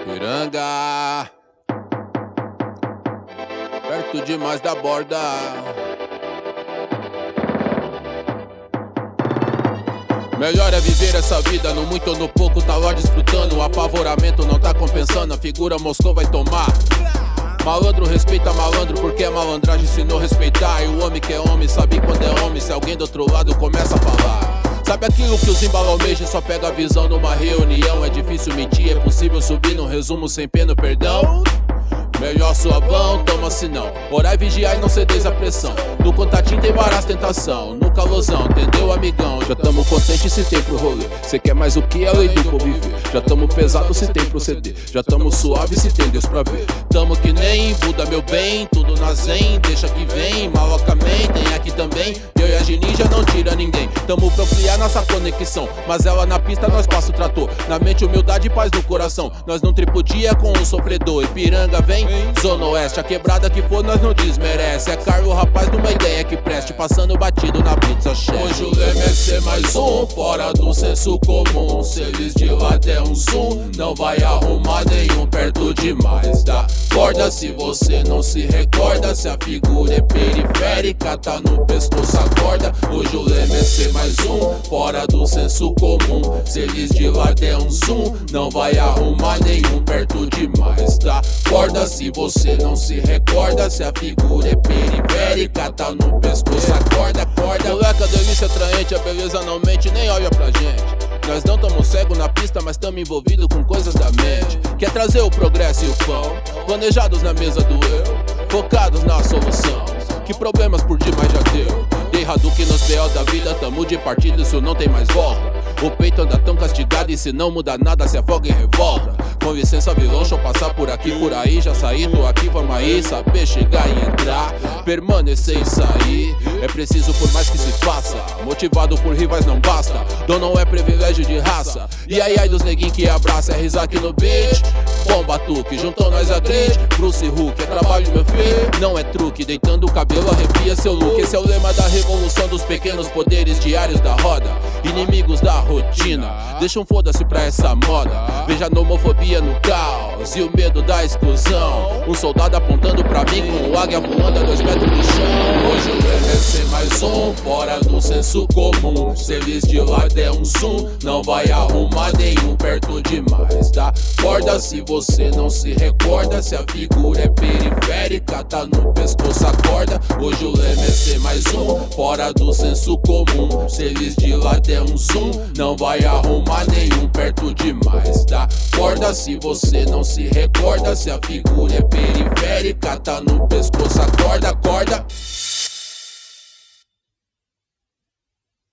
Piranga, perto demais da borda. Melhor é viver essa vida, no muito ou no pouco tá lá desfrutando. O apavoramento não tá compensando, a figura Moscou vai tomar. Malandro respeita malandro porque a malandragem ensinou a respeitar. E o homem que é homem sabe quando é homem, se alguém do outro lado começa a falar. Sabe aquilo que os embalamejos só pega a visão numa reunião? É difícil mentir, é possível subir num resumo sem pena, perdão. Melhor suavão, toma se não. Orar e vigiar e não cedeis a pressão. No contatinho tem varas tentação. No calosão, entendeu, amigão? Já tamo contente se tem pro rolê. Cê quer mais o que? A lei do conviver. Já tamo pesado se tem proceder. Já tamo suave se tem Deus pra ver. Tamo que nem Buda, meu bem. Tudo na zen, deixa que vem. Maloca man, tem aqui também. Eu e a Geni já não tira ninguém. Tamo pra ampliar nossa conexão. Mas ela na pista nós passa o trator. Na mente humildade e paz no coração. Nós não tripudia com um sofredor. Ipiranga vem, Zona Oeste, a quebrada que for nós não desmerece. É Carlos, rapaz, numa ideia que preste, passando batido na pizza chefe. Hoje o leme é ser mais um, fora do senso comum. Se eles de lá der um zoom, não vai arrumar nenhum perto demais da corda. Se você não se recorda, se a figura é periférica, tá no pescoço a corda. Hoje o leme é ser mais um, fora do senso comum. Se eles de lá der um zoom, não vai arrumar nenhum perto demais da corda. Se você não se recorda, se a figura é periférica, tá no pescoço a corda, corda. Moleca, delícia atraente, a beleza não mente, nem olha pra gente. Nós não tamo cego na pista, mas tamo envolvido com coisas da mente. Quer trazer o progresso e o pão, planejados na mesa do eu, focados na solução. Que problemas por demais já deu. Dei Hadouken nos B.O. da vida, tamo de partida, isso não tem mais volta. O peito anda tão castigado e se não muda nada se afoga em revolta. Com licença vilão, deixa eu passar por aqui, por aí. Já saí, tô aqui, vamos aí. Saber chegar e entrar, permanecer e sair. É preciso por mais que se faça, motivado por rivais não basta. Dom não é privilégio de raça. E aí dos neguinhos que abraça, é risar aqui no beat. Bom batuque, juntou nós a grid. Bruce Hook, é trabalho meu filho, não é truque. Deitando o cabelo arrepia seu look. Esse é o lema da revolução dos pequenos poderes diários da roda. Inimigos da rotina, deixa um foda-se pra essa moda. Veja a homofobia no caos e o medo da exclusão. Um soldado apontando pra mim com o águia voando a 2 metros do chão. Hoje o leme é ser mais um, fora do senso comum. Se eles de lá der um zoom, não vai arrumar nenhum perto demais da corda. Se você não se recorda, se a figura é periférica, tá no pescoço a corda. Hoje o leme é ser mais um, fora do senso comum. Se eles de lá der um zoom, não vai arrumar nenhum perto demais da corda. Se você não se recorda, se a figura é periférica, tá no pescoço a corda, corda.